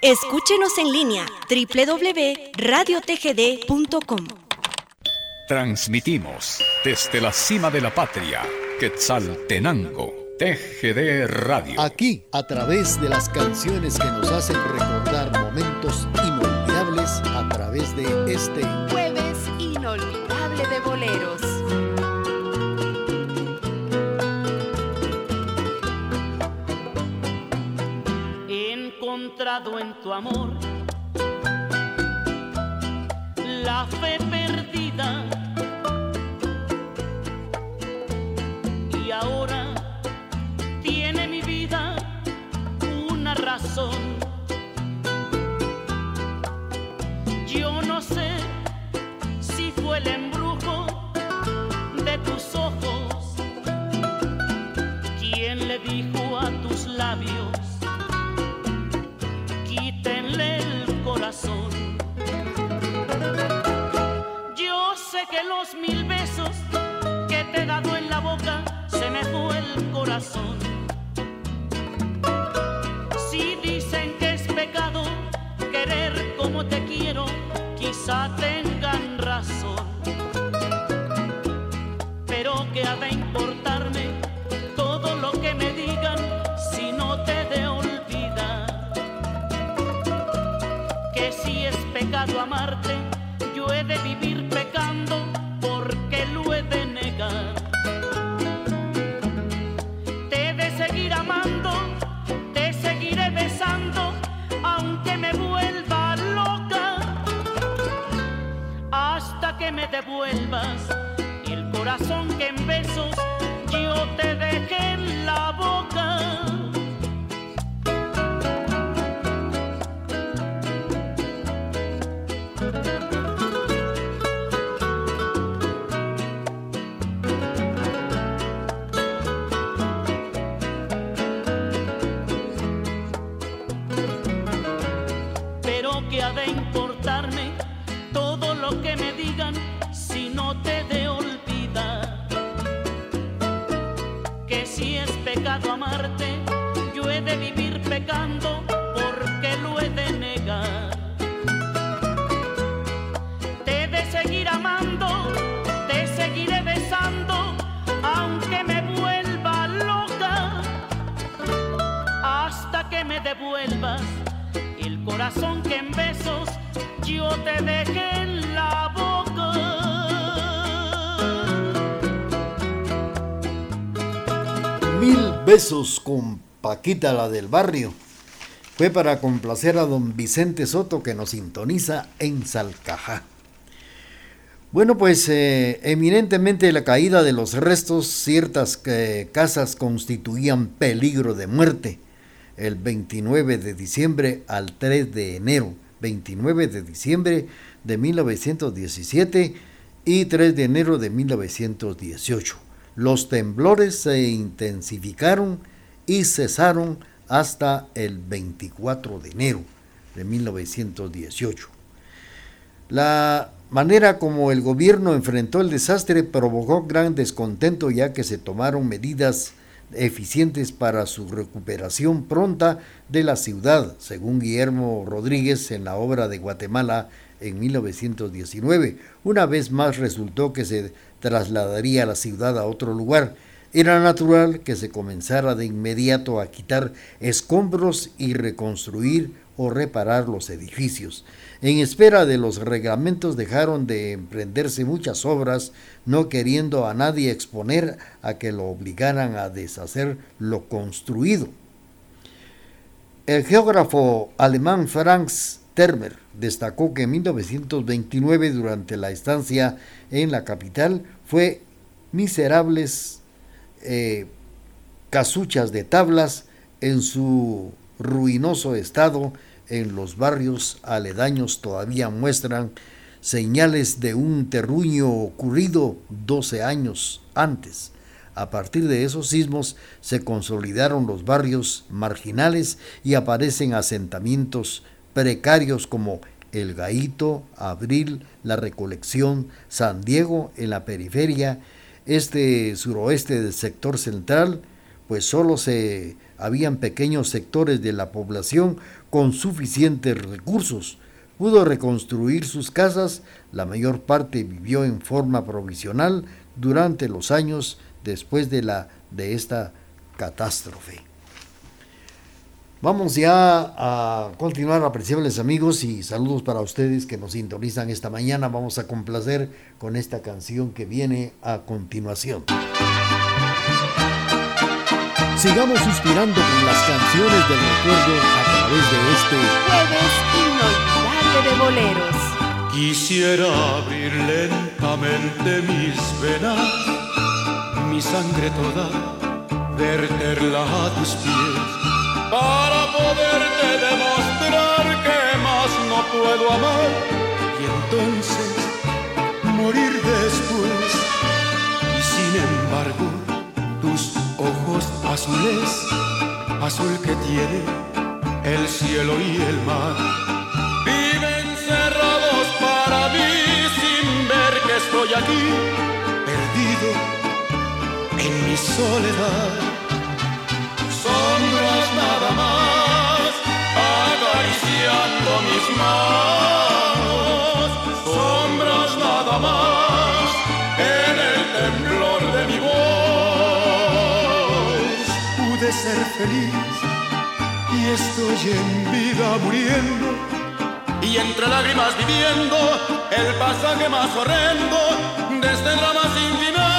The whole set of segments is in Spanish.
Escúchenos en línea www.radiotgd.com. Transmitimos desde la cima de la patria, Quetzaltenango, TGD Radio. Aquí, a través de las canciones que nos hacen recordar momentos inolvidables a través de este Jueves inolvidable de boleros. He encontrado en tu amor la fe perdida y ahora tiene mi vida una razón. Yo no sé si fue el embrujo de tus ojos quien le dijo a tus labios quítenle el corazón. Yo sé que los 1000 besos que te he dado en la boca se me fue el corazón. Si dicen que es pecado querer como te quiero, quizá tengan razón. Pero que ha de importarme todo lo que me digan si no te de olvidar. Que si es pecado amarte, yo he de vivir pecando porque lo he de negar. Te he de seguir amando, te seguiré besando, aunque me vuelva loca, hasta que me devuelvas el corazón que en besos yo te dejé en la boca. Pero que ha de importarme todo lo que me digan si no te de olvidar. Que si es pecado amarte, yo he de vivir pecando porque lo he de negar. Te he de seguir amando, te seguiré besando, aunque me vuelva loca, hasta que me devuelvas el corazón que en besos yo te dejé en la boca. 1000 besos con Paquita la del barrio. Fue para complacer a don Vicente Soto, que nos sintoniza en Salcajá. Bueno, pues eminentemente la caída de los restos, ciertas casas constituían peligro de muerte. El 29 de diciembre al 3 de enero, 29 de diciembre de 1917 y 3 de enero de 1918. Los temblores se intensificaron y cesaron hasta el 24 de enero de 1918. La manera como el gobierno enfrentó el desastre provocó gran descontento, ya que se tomaron medidas eficientes para su recuperación pronta de la ciudad, según Guillermo Rodríguez en la obra de Guatemala en 1919. Una vez más resultó que se trasladaría la ciudad a otro lugar. Era natural que se comenzara de inmediato a quitar escombros y reconstruir o reparar los edificios. En espera de los reglamentos dejaron de emprenderse muchas obras, no queriendo a nadie exponer a que lo obligaran a deshacer lo construido. El geógrafo alemán Franz Termer destacó que en 1929, durante la estancia en la capital, fue miserables casuchas de tablas en su ruinoso estado. En los barrios aledaños todavía muestran señales de un terruño ocurrido 12 años antes. A partir de esos sismos se consolidaron los barrios marginales y aparecen asentamientos precarios como El Gaito, Abril, La Recolección, San Diego en la periferia, suroeste del sector central, pues solo habían pequeños sectores de la población con suficientes recursos. Pudo reconstruir sus casas, la mayor parte vivió en forma provisional durante los años después de esta catástrofe. Vamos ya a continuar, apreciables amigos, y saludos para ustedes que nos sintonizan esta mañana. Vamos a complacer con esta canción que viene a continuación. Sigamos suspirando con las canciones del recuerdo a través de este Jueves inolvidable de boleros. Quisiera abrir lentamente mis venas, mi sangre toda, verterla a tus pies, para poderte demostrar que más no puedo amar y entonces morir después. Y sin embargo, tus ojos azules, azul que tiene el cielo y el mar, viven cerrados para mí sin ver que estoy aquí, perdido en mi soledad. Sombras nada más, acariciando mis manos, sombras nada más, en el temblor de mi voz. Pude ser feliz y estoy en vida muriendo, y entre lágrimas viviendo el pasaje más horrendo de este drama sin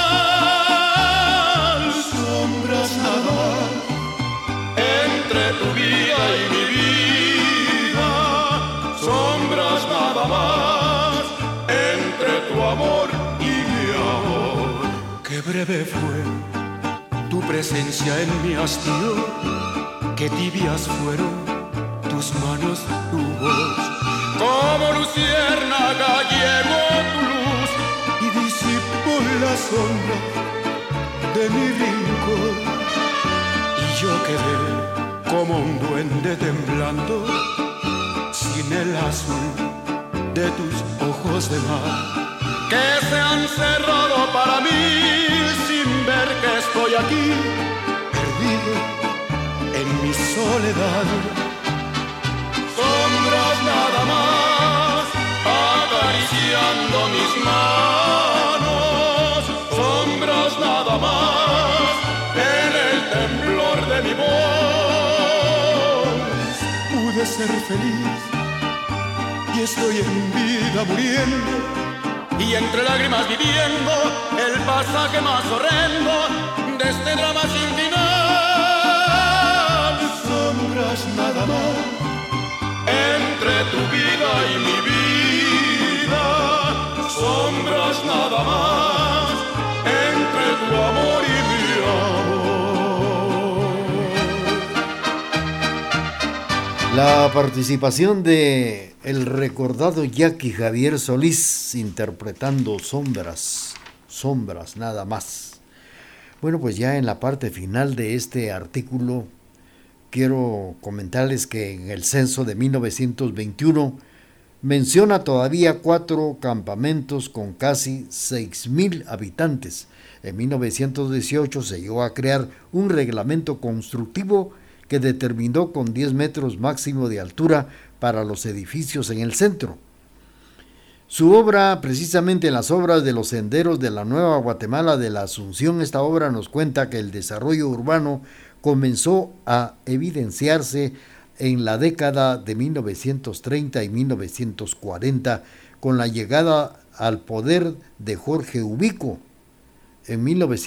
final. Sombras nada más, entre tu vida y mi vida, sombras nada más, entre tu amor y mi amor. Qué breve fue tu presencia en mi hastío, qué tibias fueron tus manos, tu voz. Como luciérnaga llegó tu luz y disipó la sombra de mi rincón. Yo quedé como un duende temblando, sin el azul de tus ojos de mar, que se han cerrado para mí, sin ver que estoy aquí, perdido en mi soledad. Sombras nada más, acariciando mis manos, sombras nada más, en el temblor de mi voz. Pude ser feliz y estoy en vida muriendo, y entre lágrimas viviendo el pasaje más horrendo de este drama sin final. Sombras nada más, entre tu vida y mi vida, sombras nada más, entre tu amor y mi amor. La participación de el recordado Jackie Javier Solís interpretando Sombras, sombras nada más. Bueno, pues ya en la parte final de este artículo quiero comentarles que en el censo de 1921 menciona todavía 4 campamentos con casi 6,000 habitantes. En 1918 se llegó a crear un reglamento constructivo que determinó con 10 metros máximo de altura para los edificios en el centro. Su obra, precisamente en las obras de los senderos de la Nueva Guatemala de la Asunción, esta obra nos cuenta que el desarrollo urbano comenzó a evidenciarse en la década de 1930 y 1940 con la llegada al poder de Jorge Ubico, en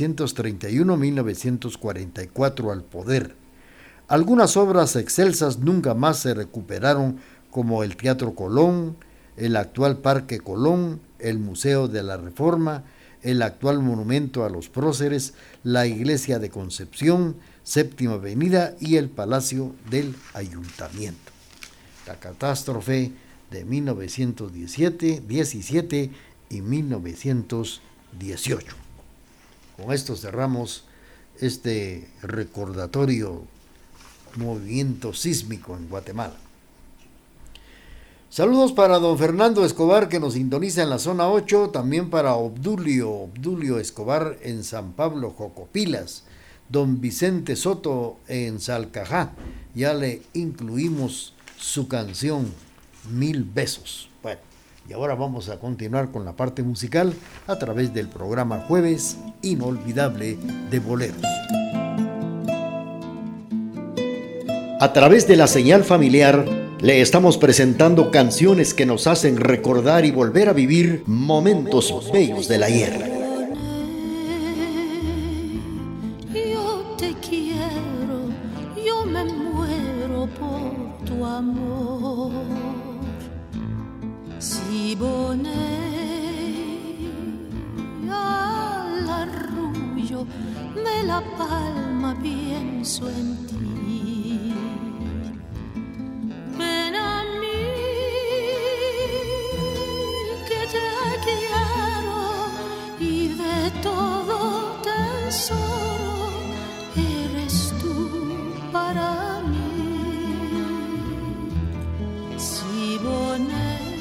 1931-1944 al poder. Algunas obras excelsas nunca más se recuperaron, como el Teatro Colón, el actual Parque Colón, el Museo de la Reforma, el actual Monumento a los Próceres, la Iglesia de Concepción, Séptima Avenida y el Palacio del Ayuntamiento. La catástrofe de 1917 y 1918. Con esto cerramos este recordatorio movimiento sísmico en Guatemala. Saludos para don Fernando Escobar, que nos sintoniza en la zona 8, también para Obdulio Escobar en San Pablo, Jocopilas, don Vicente Soto en Salcajá, ya le incluimos su canción 1000 besos. Bueno, y ahora vamos a continuar con la parte musical a través del programa Jueves Inolvidable de Boleros. A través de la señal familiar le estamos presentando canciones que nos hacen recordar y volver a vivir momentos bellos del ayer. Yo te quiero, yo me muero por tu amor. Siboney, al arrullo de la palma pienso en ti. Ven a mí, que te quiero y de todo tesoro eres tú para mí. Siboney,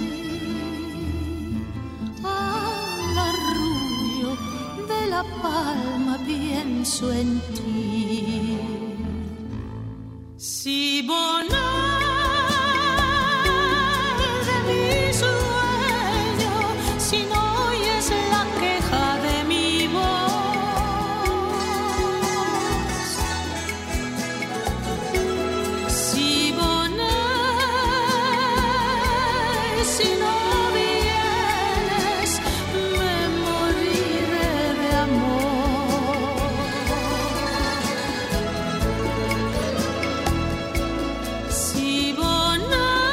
al arrullo de la palma pienso en ti. Siboney, si no oyes la queja de mi voz, Siboney, si no vienes, me moriré de amor. Siboney,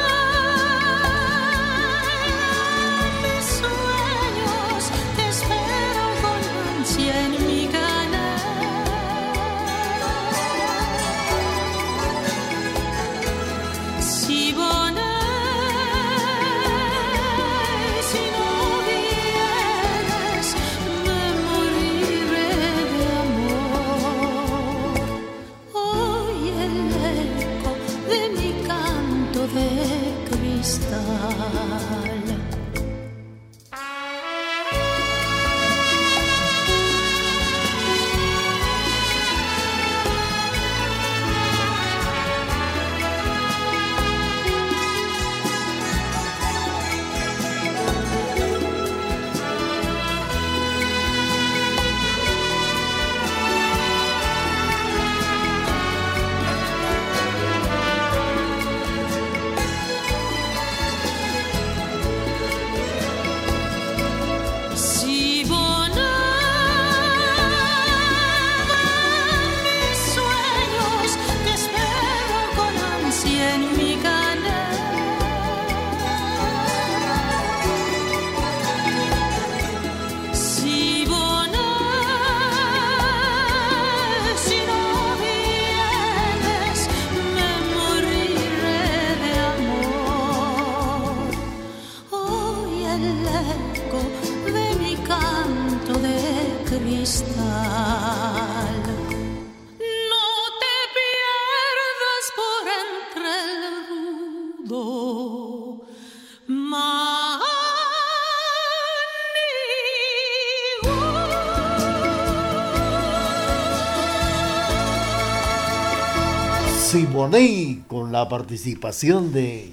Siboney, con la participación de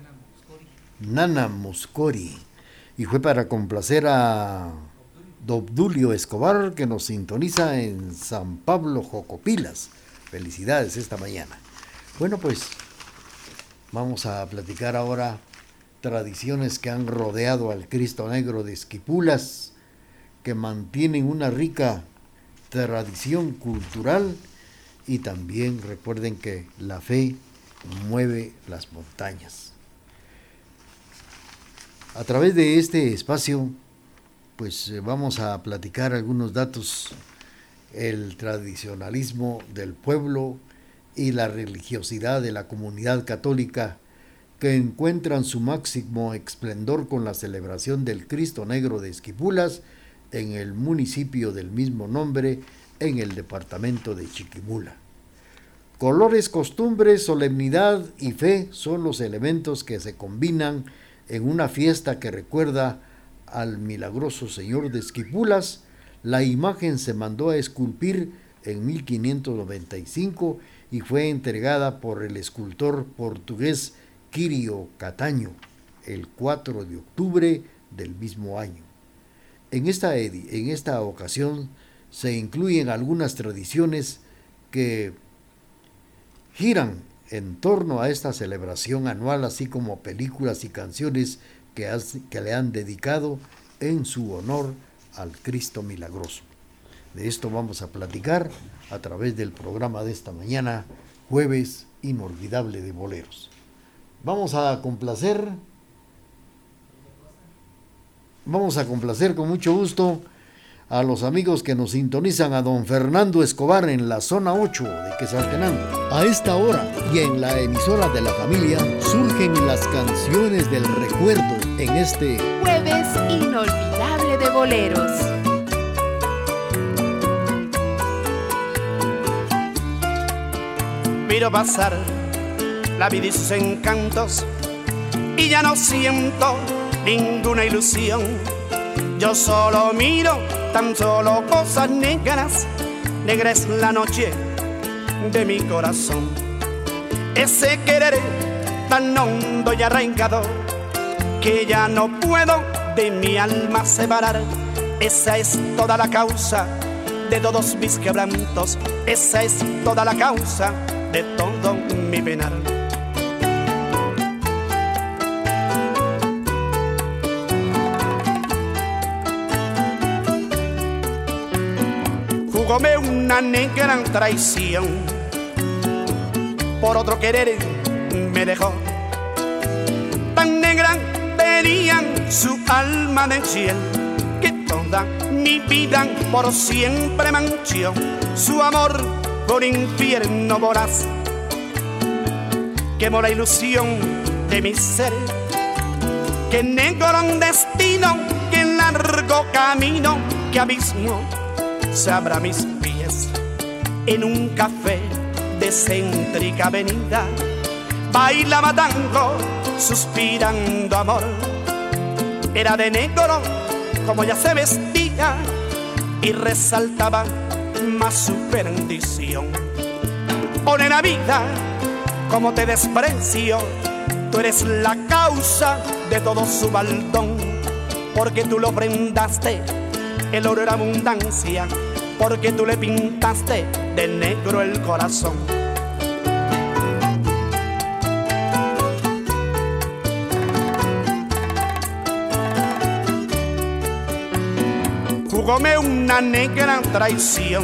Nana Moscori, y fue para complacer a Obdulio Escobar, que nos sintoniza en San Pablo, Jocopilas. Felicidades esta mañana. Bueno, pues vamos a platicar ahora tradiciones que han rodeado al Cristo Negro de Esquipulas, que mantienen una rica tradición cultural. Y también recuerden que la fe mueve las montañas. A través de este espacio, pues vamos a platicar algunos datos, el tradicionalismo del pueblo y la religiosidad de la comunidad católica, que encuentran su máximo esplendor con la celebración del Cristo Negro de Esquipulas en el municipio del mismo nombre, en el departamento de Chiquimula. Colores, costumbres, solemnidad y fe son los elementos que se combinan en una fiesta que recuerda al milagroso Señor de Esquipulas. La imagen se mandó a esculpir en 1595 y fue entregada por el escultor portugués Quirio Cataño el 4 de octubre del mismo año. En esta ocasión se incluyen algunas tradiciones que giran en torno a esta celebración anual, así como películas y canciones que le han dedicado en su honor al Cristo Milagroso. De esto vamos a platicar a través del programa de esta mañana, Jueves Inolvidable de Boleros. Vamos a complacer con mucho gusto a los amigos que nos sintonizan, a don Fernando Escobar en la zona 8 de Quetzaltenango. A esta hora y en la emisora de la familia surgen las canciones del recuerdo en este Jueves Inolvidable de Boleros. Miro pasar la vida y sus encantos y ya no siento ninguna ilusión. Yo solo miro tan solo cosas negras, negra es la noche de mi corazón. Ese querer tan hondo y arraigado que ya no puedo de mi alma separar. Esa es toda la causa de todos mis quebrantos, esa es toda la causa de todo mi penar. Jugóme una negra traición, por otro querer me dejó. Tan negra tenía su alma de hiel, que toda mi vida por siempre manchó. Su amor por infierno voraz quemó la ilusión de mi ser. Que negro destino, que largo camino, que abismo se abra mis pies. En un café de céntrica avenida bailaba tango suspirando amor. Era de negro como ya se vestía y resaltaba más su perdición. Oh, nena vida, como te desprecio, tú eres la causa de todo su baldón, porque tú lo prendaste, el oro era abundancia, porque tú le pintaste de negro el corazón. Jugóme una negra traición,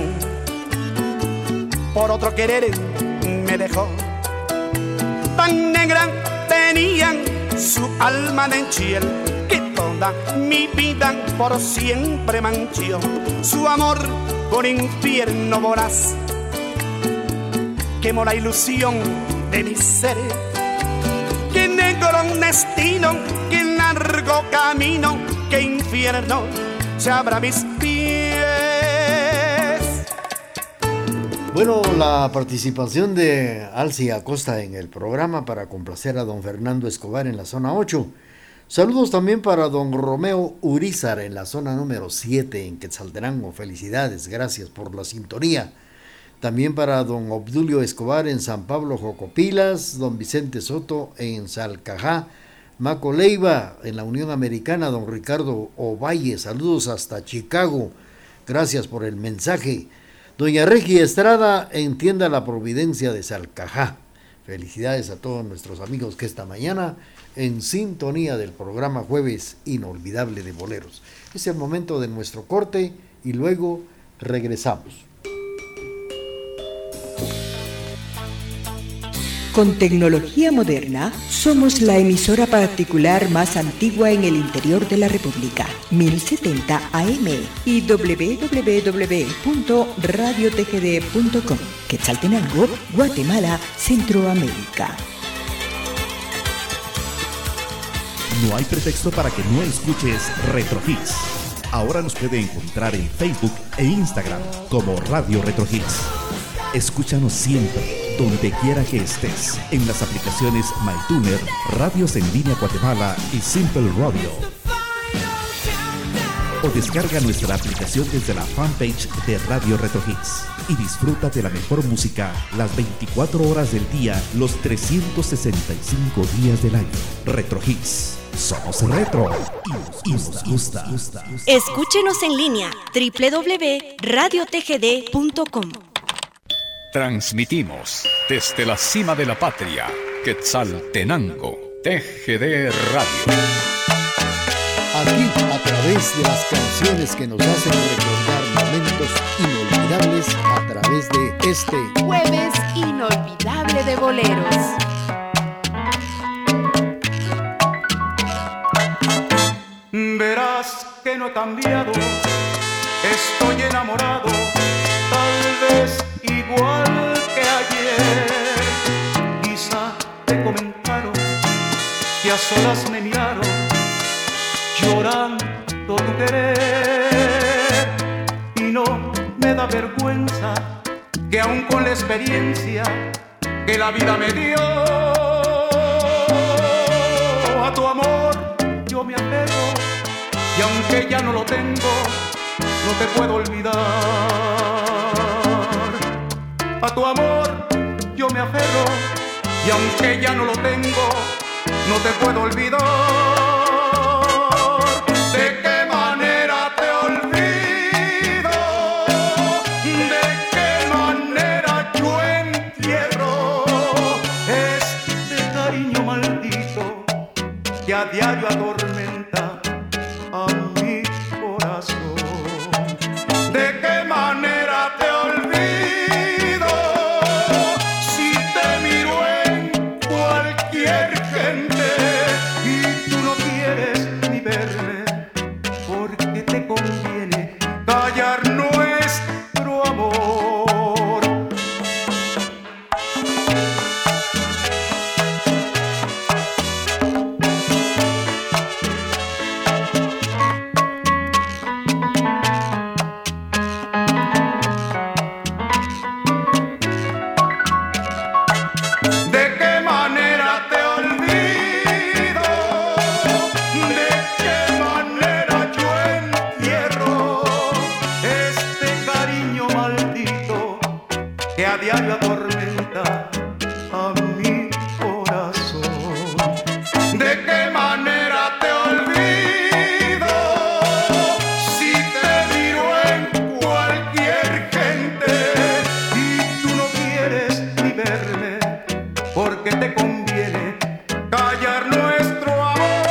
por otro querer me dejó. Tan negra tenían su alma de hiel, que toda mi vida por siempre manchó. Su amor por infierno voraz quemó la ilusión de mi ser. Que negro destino, que largo camino, que infierno se abra mis pies. Bueno, la participación de Alci Acosta en el programa para complacer a don Fernando Escobar en la zona 8. Saludos también para don Romeo Urizar en la zona número 7 en Quetzaltenango. Felicidades, gracias por la sintonía. También para don Obdulio Escobar en San Pablo Jocopilas, don Vicente Soto en Salcajá, Maco Leiva en la Unión Americana, don Ricardo Ovalle, saludos hasta Chicago, gracias por el mensaje. Doña Regia Estrada en Tienda La Providencia de Salcajá. Felicidades a todos nuestros amigos que esta mañana en sintonía del programa Jueves Inolvidable de Boleros. Es el momento de nuestro corte y luego regresamos. Con tecnología moderna, somos la emisora particular más antigua en el interior de la República, 1070 AM y www.radiotgd.com, Quetzaltenango, Guatemala, Centroamérica. No hay pretexto para que no escuches Retro Hits. Ahora nos puede encontrar en Facebook e Instagram como Radio Retro Hits. Escúchanos siempre, donde quiera que estés, en las aplicaciones MyTuner, Radios en Línea Guatemala y Simple Radio. O descarga nuestra aplicación desde la fanpage de Radio Retro Hits. y disfruta de la mejor música las 24 horas del día, los 365 días del año. Retro Hits. Somos retro y nos gusta. Escúchenos en línea www.radiotgd.com. Transmitimos desde la cima de la patria, Quetzaltenango, TGD Radio. Aquí, a través de las canciones que nos hacen recordar momentos inolvidables, a través de este Jueves inolvidable de boleros. Verás que no he cambiado, estoy enamorado, tal vez igual que ayer. Quizá te comentaron que a solas me miraron, llorando tu querer. Y no me da vergüenza que aún con la experiencia que la vida me dio, a tu amor yo me aferro, y aunque ya no lo tengo, no te puedo olvidar. A tu amor yo me aferro, y aunque ya no lo tengo, no te puedo olvidar. ¿De qué manera te olvido? ¿De qué manera yo entierro este cariño maldito que a diario atormenta a mi corazón? ¿De qué manera te olvido? Si te miro en cualquier gente y tú no quieres ni verme, porque te conviene callar nuestro amor. ¿De qué manera te olvido? ¿De qué manera yo entierro este cariño maldito que a diario atormenta a mi corazón? ¿De qué manera te olvido? Si te miro en cualquier gente y tú no quieres ni verme, porque te conviene callar nuestro amor.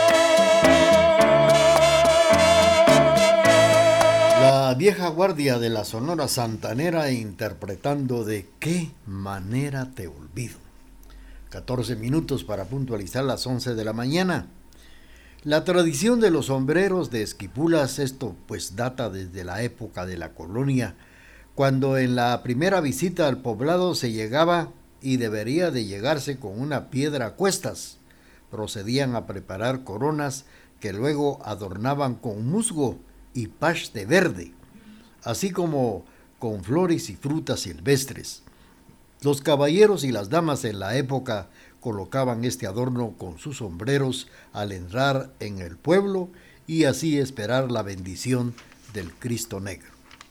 La vieja guardia de la Sonora Santanera interpretando De qué manera te olvido. 14 minutos para puntualizar las 11 de la mañana. La tradición de los sombreros de esquipulas, esto pues data desde la época de la colonia, cuando en la primera visita al poblado se llegaba y debería de llegarse con una piedra a cuestas. Procedían a preparar coronas que luego adornaban con musgo y paste verde, así como con flores y frutas silvestres. Los caballeros y las damas en la época colocaban este adorno con sus sombreros al entrar en el pueblo y así esperar la bendición del Cristo Negro.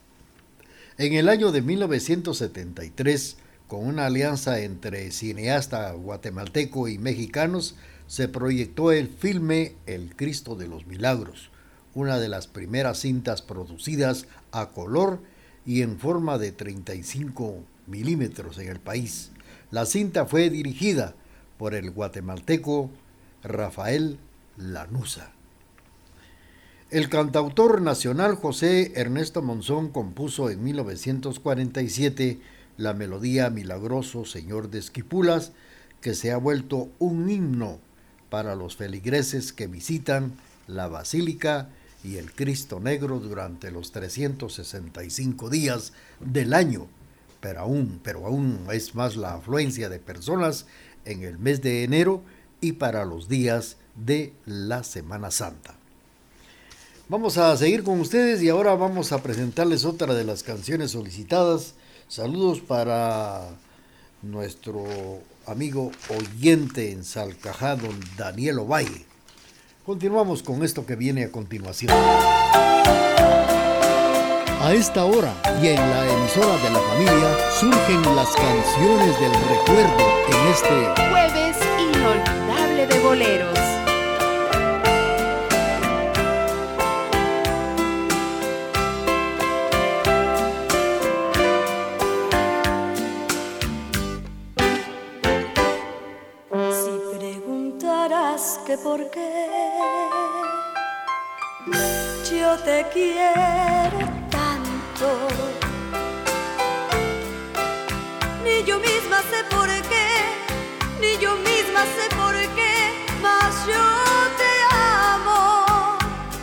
En el año de 1973, con una alianza entre cineasta guatemalteco y mexicanos, se proyectó el filme El Cristo de los Milagros, una de las primeras cintas producidas a color y en forma de 35 milímetros en el país. La cinta fue dirigida por el guatemalteco Rafael Lanuza. El cantautor nacional José Ernesto Monzón compuso en 1947 la melodía Milagroso Señor de Esquipulas, que se ha vuelto un himno para los feligreses que visitan la Basílica y el Cristo Negro durante los 365 días del año, pero aún es más la afluencia de personas en el mes de enero y para los días de la Semana Santa. Vamos a seguir con ustedes y ahora vamos a presentarles otra de las canciones solicitadas. Saludos para nuestro amigo oyente en Salcajá, don Daniel Ovalle. Continuamos con esto que viene a continuación. A esta hora y en la emisora de la familia surgen las canciones del recuerdo en este Jueves inolvidable de boleros. Si preguntarás que por qué yo te quiero tanto, ni yo misma sé por qué, ni yo misma sé por qué, mas yo te amo.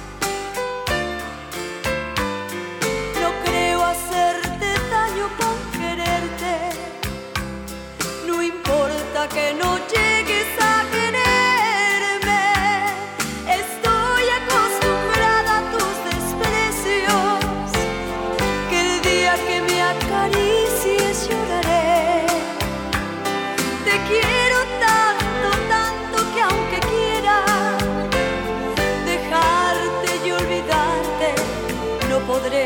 No creo hacerte daño con quererte, no importa que no llegues a quererme. Estoy acostumbrada a tus desprecios, que el día que me acaricies lloraré. Te quiero tanto, tanto que aunque quiera dejarte y olvidarte, no podré.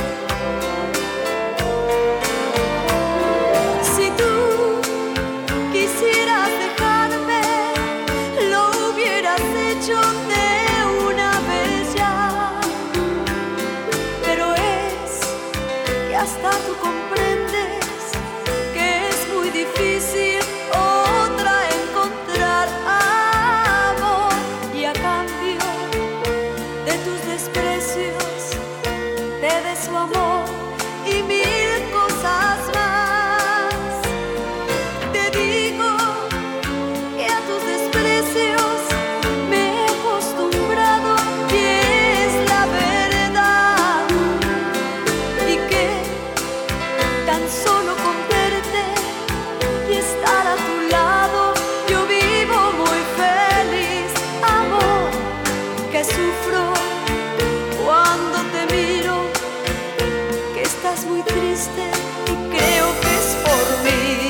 Si tú quisieras dejarme, lo hubieras hecho de una vez ya. Pero es que hasta tú comprendes que es muy difícil otra encontrar amor, y a cambio de tus desprecios te dé su amor y mil cosas más. Te digo que a tus desprecios me he acostumbrado y es la verdad, y que tan solo con verte y estar a tu lado yo vivo muy feliz. Amor, que sufro cuando te miro, que estás muy triste y creo que es por mí.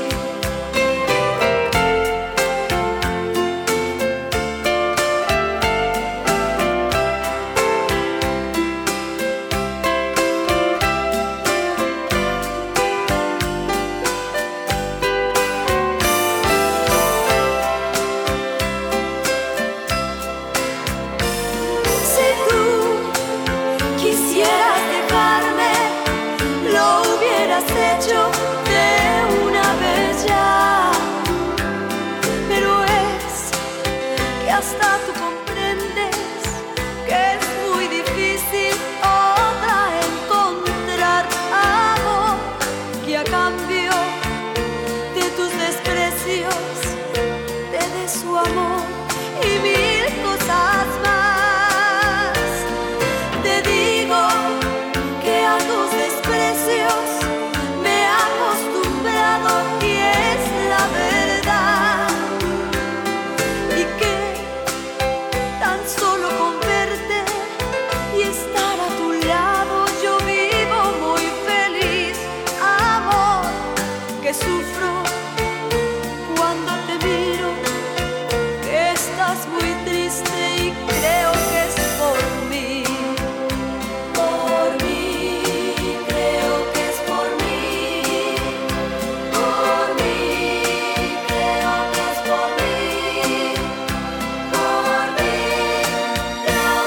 Si tú quisieras dejarme, lo hubieras hecho de una vez ya. Pero es que hasta tú comprendes que es muy difícil otra encontrar amor, que a cambio de tus desprecios te dé su amor y mil cosas más. Te digo que a tus desprecios me he acostumbrado y es la verdad, y que tan solo con verte y estar a tu lado yo vivo muy feliz. Amor, que sufro cuando te miro, que estás muy triste y creo que es por mí. Por mí, creo que es por mí. Por mí, creo que es por mí. Por mí, creo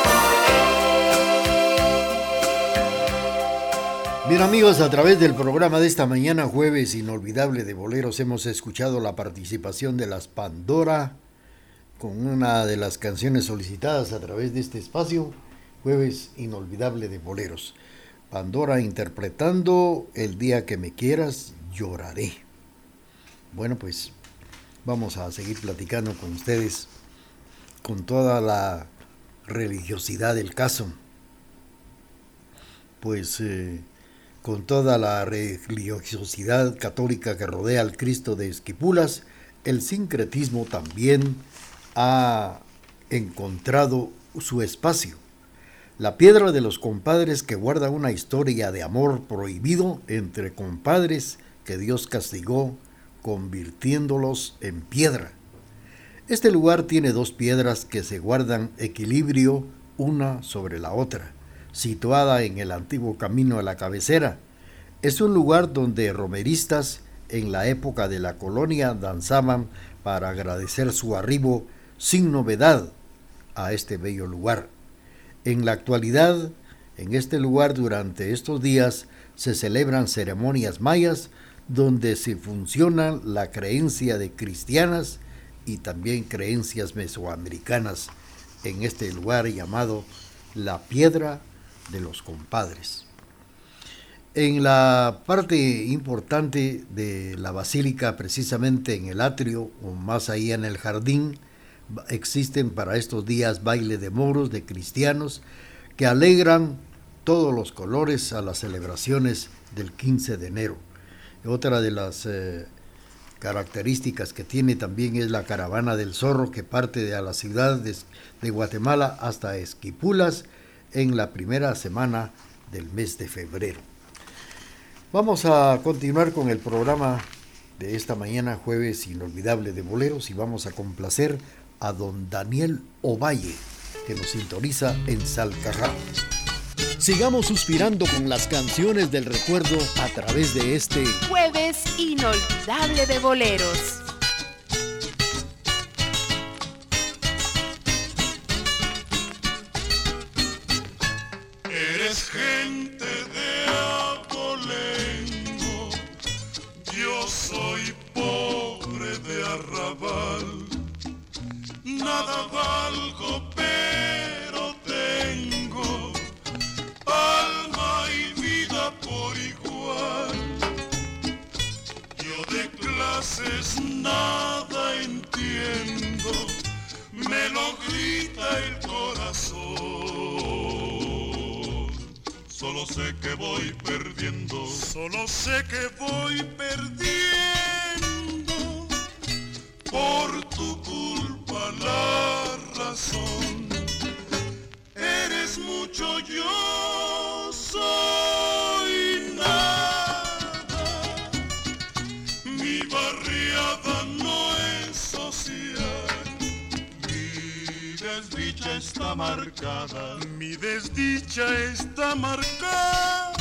que es por mí. Bien amigos, a través del programa de esta mañana, Jueves Inolvidable de Boleros, hemos escuchado la participación de las Pandora con una de las canciones solicitadas a través de este espacio, Jueves Inolvidable de Boleros. Pandora interpretando El día que me quieras, lloraré. Bueno, pues vamos a seguir platicando con ustedes con toda la religiosidad del caso. Pues con toda la religiosidad católica que rodea al Cristo de Esquipulas, el sincretismo también ha encontrado su espacio. La piedra de los compadres, que guarda una historia de amor prohibido entre compadres que Dios castigó convirtiéndolos en piedra. Este lugar tiene dos piedras que se guardan equilibrio una sobre la otra, situada en el antiguo camino a la cabecera. Es un lugar donde romeristas en la época de la colonia danzaban para agradecer su arribo sin novedad a este bello lugar. En la actualidad, en este lugar durante estos días se celebran ceremonias mayas donde se funciona la creencia de cristianas y también creencias mesoamericanas en este lugar llamado la Piedra de los Compadres. En la parte importante de la basílica, precisamente en el atrio o más allá en el jardín, existen para estos días baile de moros, de cristianos, que alegran todos los colores a las celebraciones del 15 de enero. Otra de las características que tiene también es la caravana del zorro, que parte de la ciudad de Guatemala hasta Esquipulas en la primera semana del mes de febrero. Vamos a continuar con el programa de esta mañana, jueves inolvidable de boleros, y vamos a complacer a don Daniel Ovalle, que nos sintoniza en Salcajá. Sigamos suspirando con las canciones del recuerdo a través de este jueves inolvidable de boleros. Eres gente de abolengo, yo soy pobre de arrabal, nada valgo pero tengo alma y vida por igual. Yo de clases nada entiendo, me lo grita el corazón. Solo sé que voy perdiendo, solo sé que voy perdiendo. Por tu culpa la razón. Eres mucho, yo soy nada. Mi barriada no es social. Mi desdicha está marcada. Mi desdicha está marcada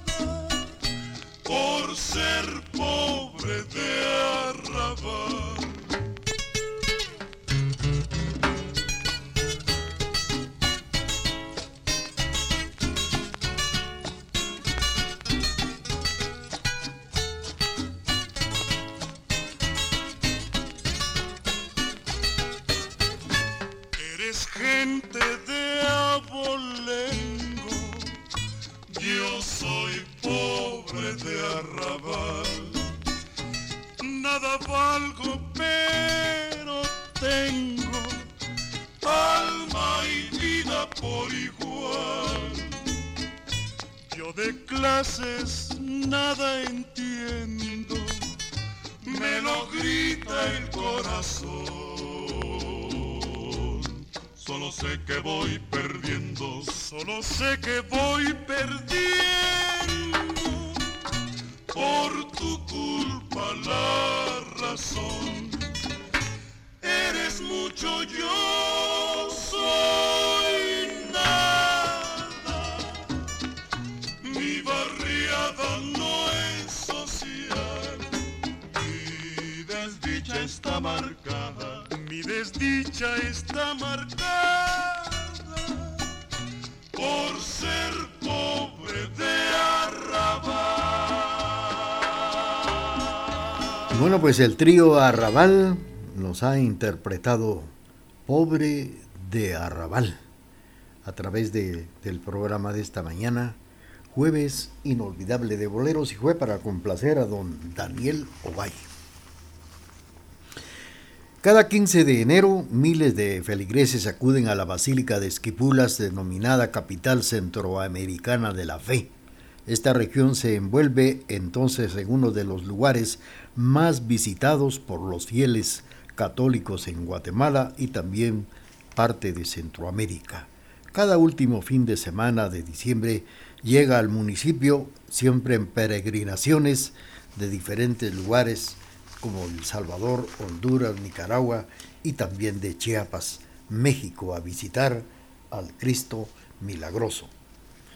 por ser pobre de arrabal. Gente de abolengo, yo soy pobre de arrabal, nada valgo pero tengo alma y vida por igual. Yo de clases nada entiendo, me lo grita el corazón. Solo sé que voy perdiendo, solo sé que voy perdiendo. Por tu culpa la razón. Eres mucho, yo soy nada. Mi barriada no es social. Mi desdicha está marcada. Mi desdicha está marcada por ser pobre de arrabal. Bueno, pues el trío Arrabal nos ha interpretado Pobre de Arrabal a través del programa de esta mañana, jueves inolvidable de boleros, y fue para complacer a don Daniel Ovalle. Cada 15 de enero, miles de feligreses acuden a la Basílica de Esquipulas, denominada capital centroamericana de la fe. Esta región se envuelve entonces en uno de los lugares más visitados por los fieles católicos en Guatemala y también parte de Centroamérica. Cada último fin de semana de diciembre llega al municipio, siempre en peregrinaciones de diferentes lugares, como El Salvador, Honduras, Nicaragua y también de Chiapas, México, a visitar al Cristo Milagroso.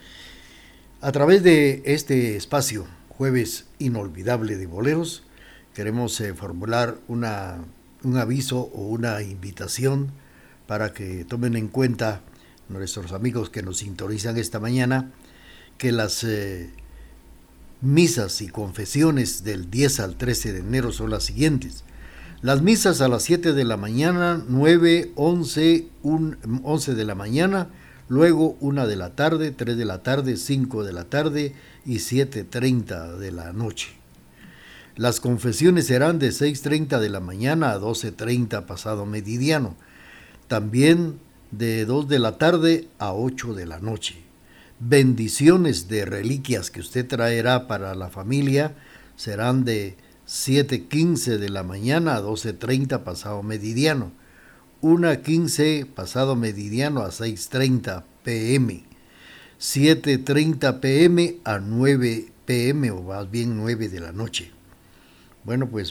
A través de este espacio, Jueves Inolvidable de Boleros, queremos formular un aviso o una invitación para que tomen en cuenta nuestros amigos que nos sintonizan esta mañana, que las misas y confesiones del 10 al 13 de enero son las siguientes. Las misas a las 7 de la mañana, 9, 11 de la mañana, luego 1 de la tarde, 3 de la tarde, 5 de la tarde y 7:30 de la noche. Las confesiones serán de 6:30 de la mañana a 12:30 pasado meridiano. También de 2 de la tarde a 8 de la noche. Bendiciones de reliquias que usted traerá para la familia serán de 7:15 de la mañana a 12:30 pasado meridiano. 1:15 pasado meridiano a 6:30 p.m. 7:30 p.m. a 9 p.m. o más bien 9 de la noche. Bueno, pues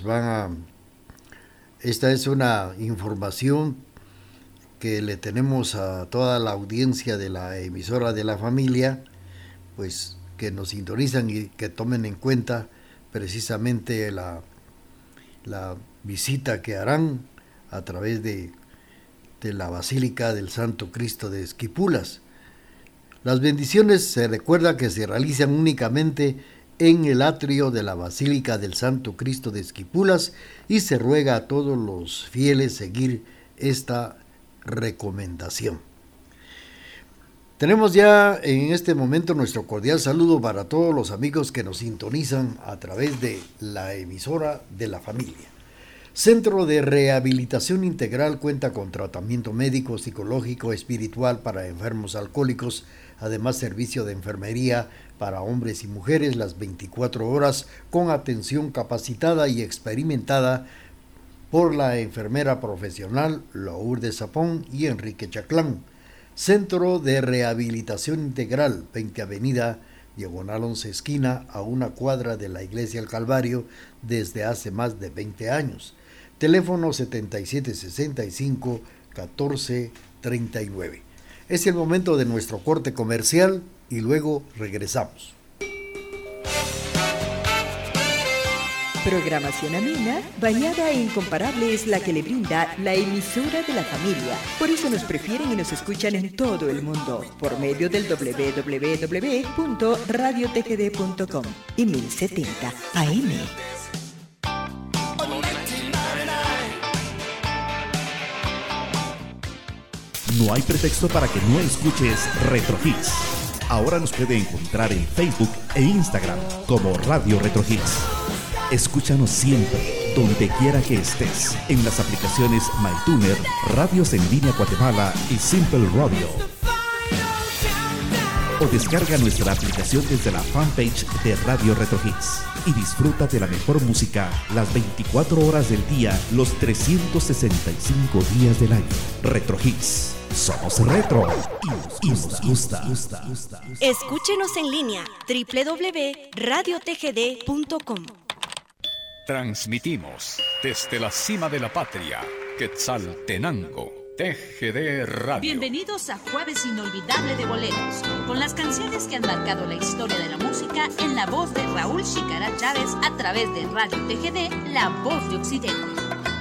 esta es una información que le tenemos a toda la audiencia de la emisora de la familia, pues que nos sintonizan y que tomen en cuenta precisamente la visita que harán a través de la Basílica del Santo Cristo de Esquipulas. Las bendiciones se recuerda que se realizan únicamente en el atrio de la Basílica del Santo Cristo de Esquipulas y se ruega a todos los fieles seguir esta recomendación. Tenemos ya en este momento nuestro cordial saludo para todos los amigos que nos sintonizan a través de la emisora de la familia. Centro de Rehabilitación Integral cuenta con tratamiento médico, psicológico, espiritual para enfermos alcohólicos, además servicio de enfermería para hombres y mujeres las 24 horas con atención capacitada y experimentada por la enfermera profesional Lourdes Zapón y Enrique Chaclán. Centro de Rehabilitación Integral, 20 Avenida, diagonal 11 esquina, a 1 cuadra de la Iglesia del Calvario desde hace más de 20 años. Teléfono 7765-1439. Es el momento de nuestro corte comercial y luego regresamos. Programación amena, bañada e incomparable es la que le brinda la emisora de la familia. Por eso nos prefieren y nos escuchan en todo el mundo, por medio del www.radiotgd.com y 1070 AM. No hay pretexto para que no escuches Retro Hits. Ahora nos puede encontrar en Facebook e Instagram como Radio Retro Hits. Escúchanos siempre, donde quiera que estés, en las aplicaciones MyTuner, Radios en Línea Guatemala y Simple Radio. O descarga nuestra aplicación desde la fanpage de Radio Retro Hits y disfruta de la mejor música las 24 horas del día, los 365 días del año. Retro Hits. Somos retro y nos gusta. Escúchenos en línea www.radiotgd.com. Transmitimos desde la cima de la patria, Quetzaltenango, TGD Radio. Bienvenidos a Jueves Inolvidable de Boleros, con las canciones que han marcado la historia de la música en la voz de Raúl Chicara Chávez a través de Radio TGD, la voz de Occidente.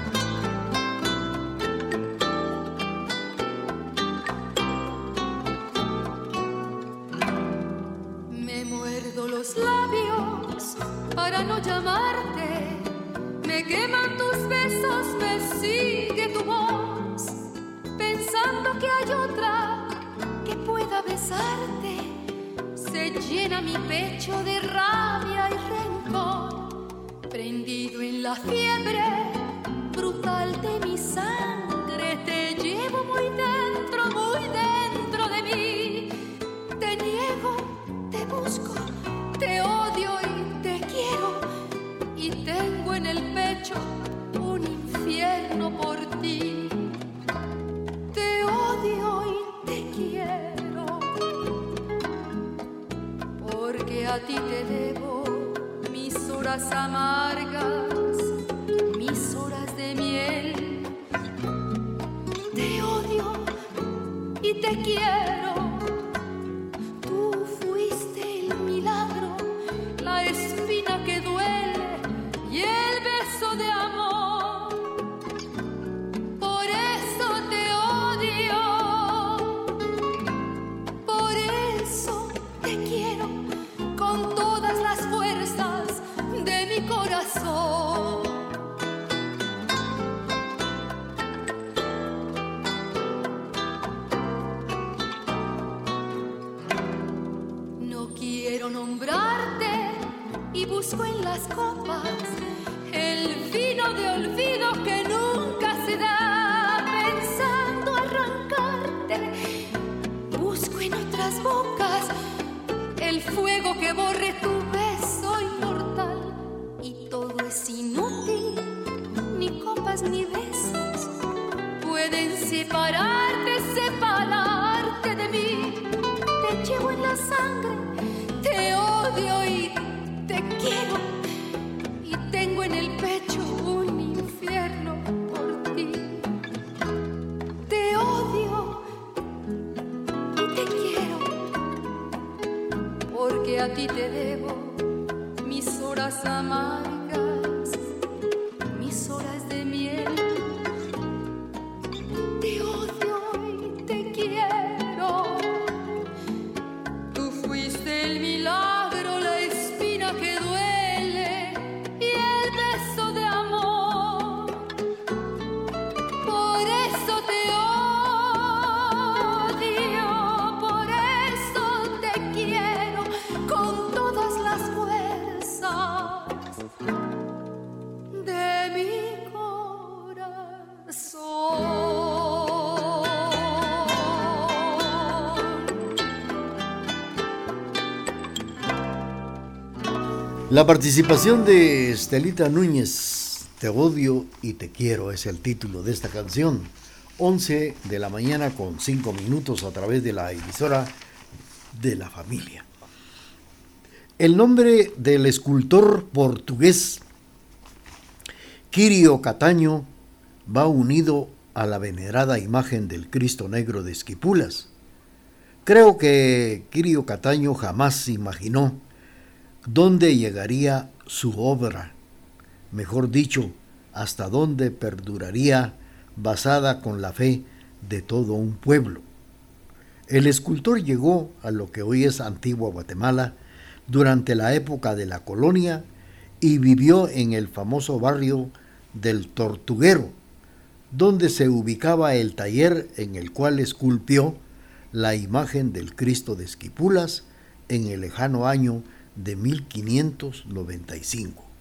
Labios para no llamarte, me queman tus besos, me sigue tu voz, pensando que hay otra que pueda besarte. Se llena mi pecho de rabia y rencor, prendido en la fiebre brutal de mi sangre. Te llevo muy dentro de mí. Te niego, te busco, te odio y te quiero, y tengo en el pecho un infierno por ti. Te odio y te quiero, porque a ti te debo mis horas amargas, mis horas de miel. Te odio y te quiero, tú fuiste el busco en las copas el vino de olvido que nunca se da, pensando arrancarte. Busco en otras bocas el fuego que borre tu beso inmortal, y todo es inútil, ni copas ni besos pueden separarte de mí. Te llevo en la sangre, te odio y te quiero, y tengo en el pecho un infierno por ti. Te odio y te quiero, porque a ti te debo mis horas amargas, mis horas de miel. Te odio y te quiero. Tú fuiste el milagro, la espina que duele y el beso de amor. Por eso te odio, por eso te quiero con todas las fuerzas de mi corazón. La participación de Estelita Núñez, Te odio y te quiero, es el título de esta canción. 11 de la mañana con 5 minutos a través de la emisora de la familia. El nombre del escultor portugués Quirio Cataño va unido a la venerada imagen del Cristo Negro de Esquipulas. Creo que Quirio Cataño jamás imaginó dónde llegaría su obra, mejor dicho, hasta dónde perduraría basada con la fe de todo un pueblo. El escultor llegó a lo que hoy es Antigua Guatemala durante la época de la colonia y vivió en el famoso barrio del Tortuguero, donde se ubicaba el taller en el cual esculpió la imagen del Cristo de Esquipulas en el lejano año de 1595.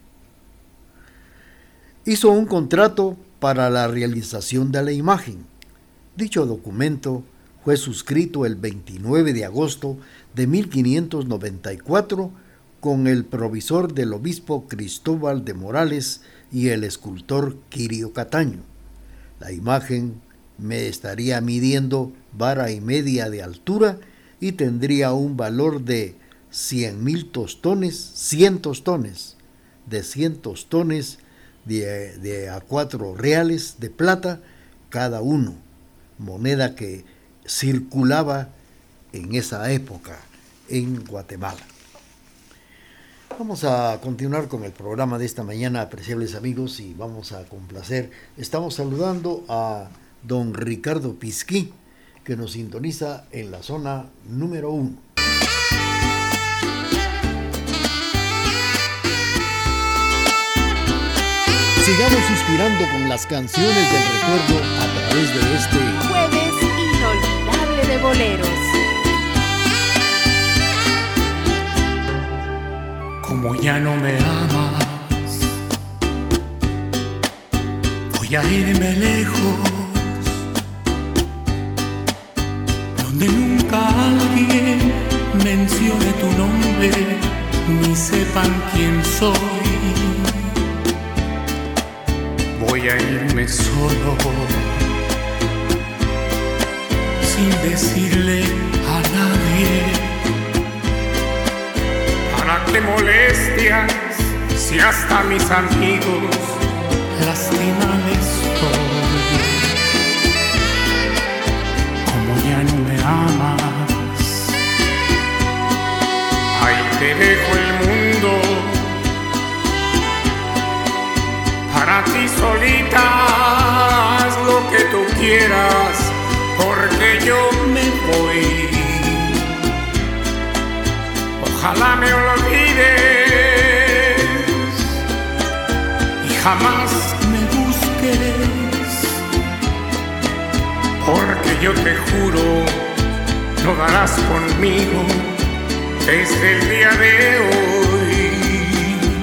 Hizo un contrato para la realización de la imagen. Dicho documento fue suscrito el 29 de agosto de 1594 con el provisor del obispo Cristóbal de Morales y el escultor Quirio Cataño. La imagen me estaría midiendo 1,5 vara de altura y tendría un valor de 100 tostones de 100 tostones de a 4 reales de plata cada uno, moneda que circulaba en esa época en Guatemala. Vamos a continuar con el programa de esta mañana, apreciables amigos, y vamos a complacer. Estamos saludando a don Ricardo Pisquí, que nos sintoniza en la zona número 1. Sigamos suspirando con las canciones del recuerdo a través de este Jueves inolvidable de boleros. Como ya no me amas, voy a irme lejos, donde nunca alguien mencione tu nombre, ni sepan quién soy. Voy a irme solo, sin decirle a nadie. ¿Para qué molestias si hasta mis amigos lastiman estoy? Como ya no me amas, ahí te dejo el mundo. Para ti solita haz lo que tú quieras, porque yo me voy. Ojalá me olvides y jamás me busques, porque yo te juro, no darás conmigo desde el día de hoy.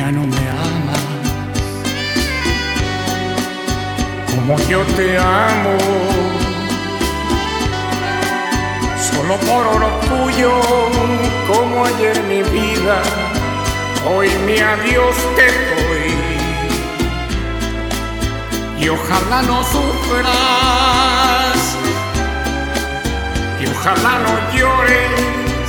ya no me amas como yo te amo. Solo por orgullo, como ayer mi vida, hoy mi adiós te doy. Y ojalá no sufras, y ojalá no llores,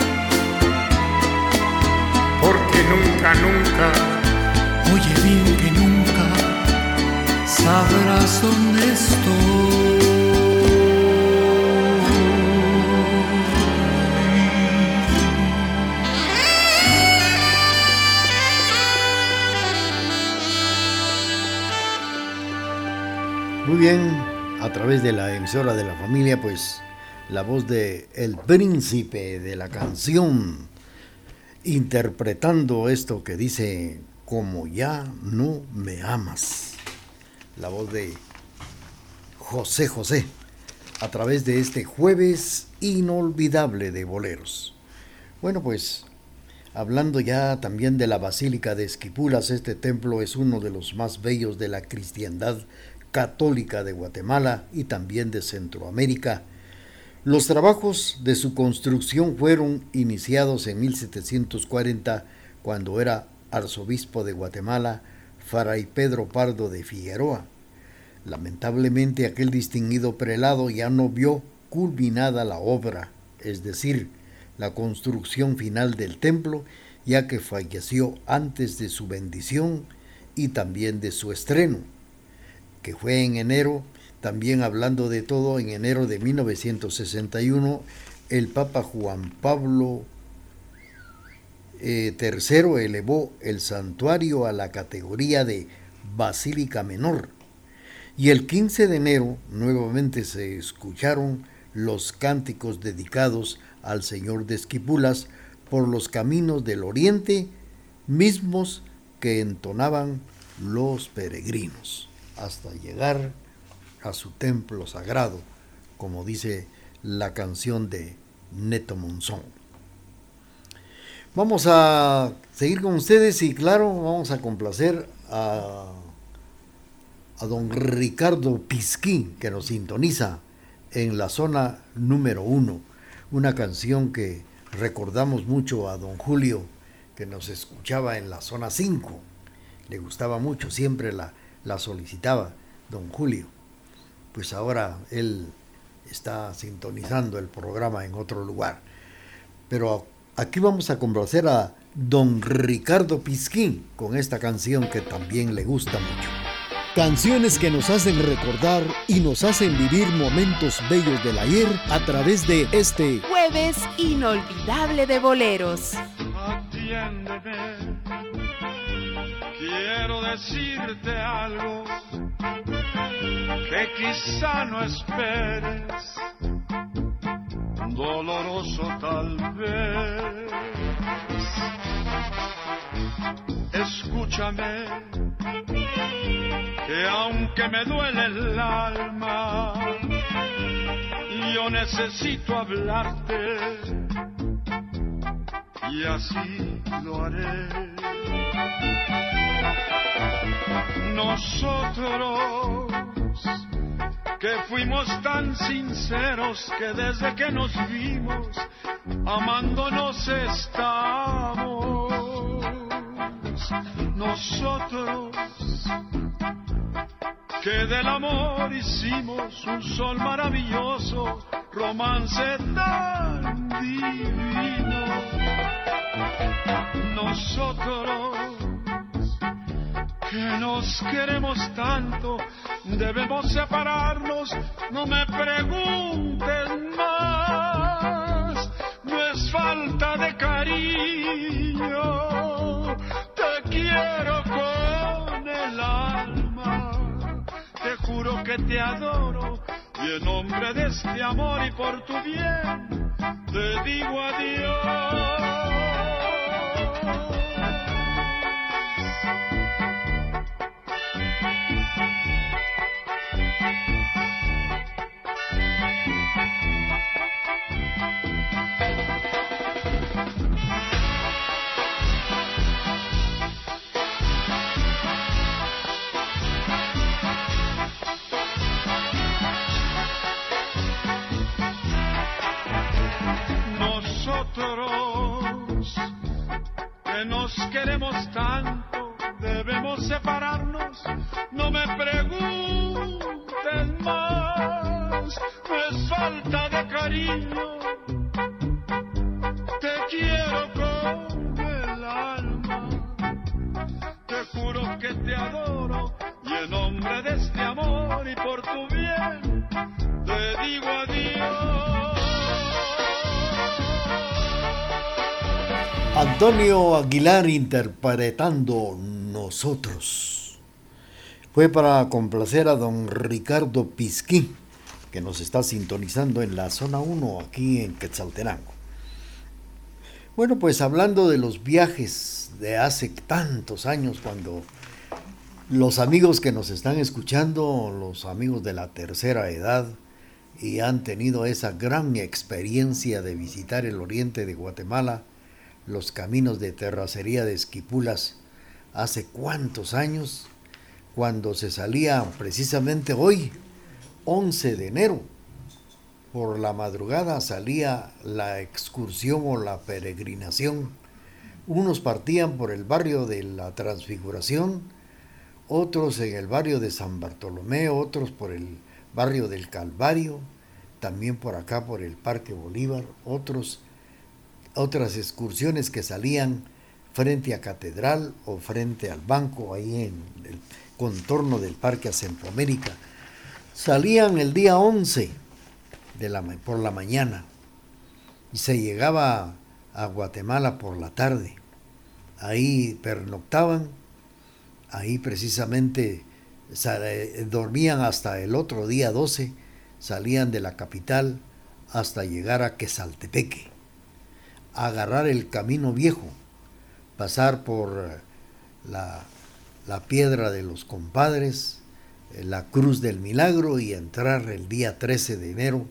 porque nunca, nunca, oye bien que nunca, sabrás dónde estoy. Muy bien, a través de la emisora de la familia, pues la voz de el príncipe de la canción, interpretando esto que dice, como ya no me amas. La voz de José José, a través de este jueves inolvidable de boleros. Bueno, pues, hablando ya también de la Basílica de Esquipulas, este templo es uno de los más bellos de la cristiandad católica de Guatemala y también de Centroamérica. Los trabajos de su construcción fueron iniciados en 1740, cuando era arzobispo de Guatemala, Fray Pedro Pardo de Figueroa. Lamentablemente aquel distinguido prelado ya no vio culminada la obra, es decir, la construcción final del templo, ya que falleció antes de su bendición y también de su estreno, que fue en enero. También hablando de todo, en enero de 1961, el Papa Juan Pablo III elevó el santuario a la categoría de Basílica Menor. Y el 15 de enero nuevamente se escucharon los cánticos dedicados al Señor de Esquipulas por los caminos del oriente, mismos que entonaban los peregrinos, hasta llegar a su templo sagrado, como dice la canción de Neto Monzón. Vamos a seguir con ustedes y claro, vamos a complacer a don Ricardo Pisquín, que nos sintoniza en la zona número 1, una canción que recordamos mucho a don Julio, que nos escuchaba en la zona 5, le gustaba mucho, siempre la solicitaba don Julio. Pues ahora él está sintonizando el programa en otro lugar. Pero aquí vamos a complacer a don Ricardo Pisquín con esta canción que también le gusta mucho. Canciones que nos hacen recordar y nos hacen vivir momentos bellos del ayer a través de este jueves inolvidable de boleros. Atiéndeme, quiero decirte algo que quizá no esperes, doloroso tal vez. Escúchame, que aunque me duele el alma, yo necesito hablarte, y así lo haré. Nosotros que fuimos tan sinceros que desde que nos vimos amándonos estamos. Nosotros que del amor hicimos un sol maravilloso, romance tan divino. Nosotros que nos queremos tanto, debemos separarnos, no me preguntes más, no es falta de cariño, te quiero con el alma, te juro que te adoro, y en nombre de este amor y por tu bien, te digo adiós. queremos tanto, debemos separarnos. No me preguntes más, no es falta de cariño. Te quiero con el alma, te juro que te adoro, y en nombre de este amor y por tu bien te digo adiós. Antonio Aguilar interpretando Nosotros. Fue para complacer a don Ricardo Pisquín, que nos está sintonizando en la zona 1 aquí en Quetzaltenango. Bueno, pues hablando de los viajes de hace tantos años, cuando los amigos que nos están escuchando, los amigos de la tercera edad, y han tenido esa gran experiencia de visitar el oriente de Guatemala, los caminos de terracería de Esquipulas, hace cuántos años, cuando se salía precisamente hoy, 11 de enero, por la madrugada salía la excursión o la peregrinación. Unos partían por el barrio de la Transfiguración, otros en el barrio de San Bartolomé, otros por el barrio del Calvario, también por acá por el Parque Bolívar, otras excursiones que salían frente a Catedral o frente al banco, ahí en el contorno del Parque Centroamérica. Salían el día 11 por la mañana y se llegaba a Guatemala por la tarde. Ahí pernoctaban, ahí precisamente dormían hasta el otro día 12, salían de la capital hasta llegar a Quesaltepeque, agarrar el camino viejo, pasar por la Piedra de los Compadres, la Cruz del Milagro, y entrar el día 13 de enero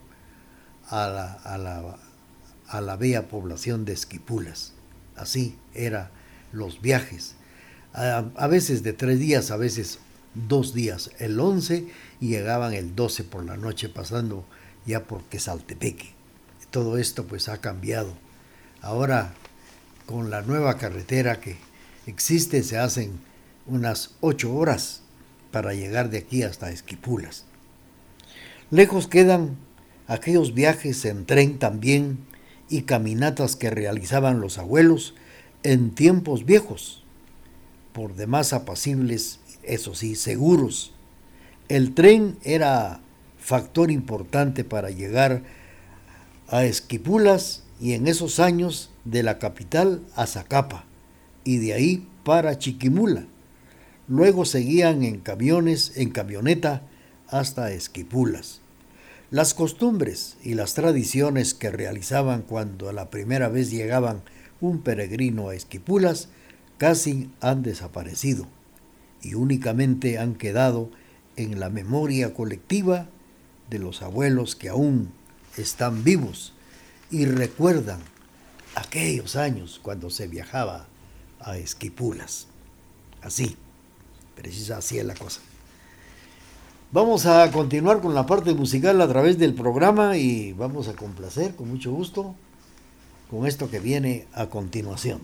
a la bella población de Esquipulas. Así eran los viajes, a veces de 3 días, a veces 2 días, el 11, y llegaban el 12 por la noche, pasando ya por Quesaltepeque. Todo esto pues ha cambiado. Ahora, con la nueva carretera que existe, se hacen unas 8 horas para llegar de aquí hasta Esquipulas. Lejos quedan aquellos viajes en tren también y caminatas que realizaban los abuelos en tiempos viejos, por demás apacibles, eso sí, seguros. El tren era factor importante para llegar a Esquipulas, y en esos años de la capital a Zacapa, y de ahí para Chiquimula. Luego seguían en camioneta hasta Esquipulas. Las costumbres y las tradiciones que realizaban cuando la primera vez llegaban un peregrino a Esquipulas casi han desaparecido y únicamente han quedado en la memoria colectiva de los abuelos que aún están vivos y recuerdan aquellos años cuando se viajaba a Esquipulas. Así es la cosa. Vamos a continuar con la parte musical a través del programa y vamos a complacer con mucho gusto con esto que viene a continuación.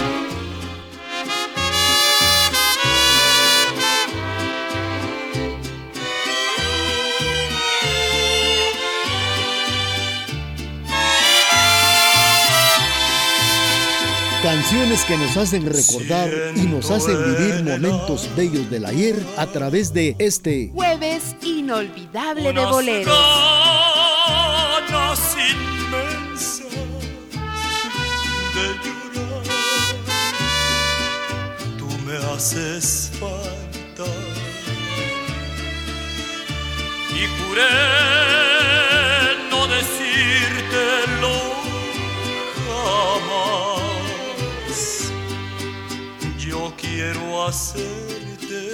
Canciones que nos hacen recordar y nos hacen vivir momentos bellos del ayer a través de este Jueves Inolvidable de Boleros. Ganas inmensas de llorar. Tú me haces falta y juré no decírtelo jamás. Yo quiero hacerte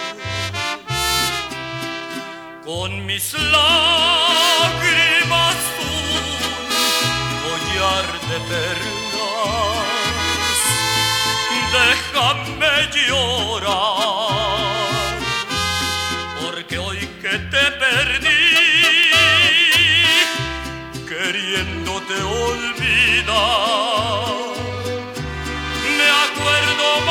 con mis lágrimas un collar de perlas. Déjame llorar, porque hoy que te perdí, queriéndote olvidar, me acuerdo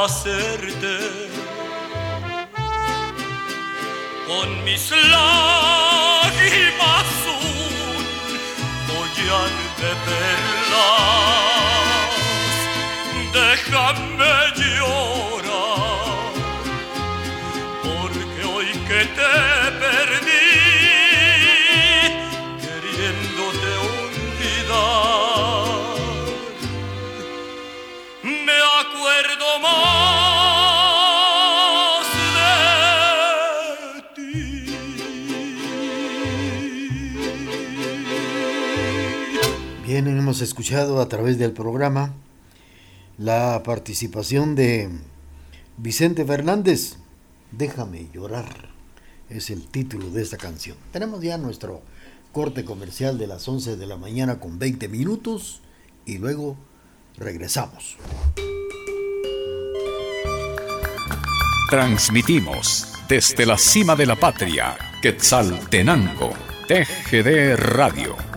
complacerte. Con mis lágrimas un collar de perlas, déjame llorar, porque hoy que te perdí, queriéndote olvidar, me acuerdo más de ti. Bien, hemos escuchado a través del programa la participación de Vicente Fernández. Déjame llorar es el título de esta canción. Tenemos ya nuestro corte comercial de las 11 de la mañana con 20 minutos y luego regresamos. Transmitimos desde la cima de la patria, Quetzaltenango, TGD Radio.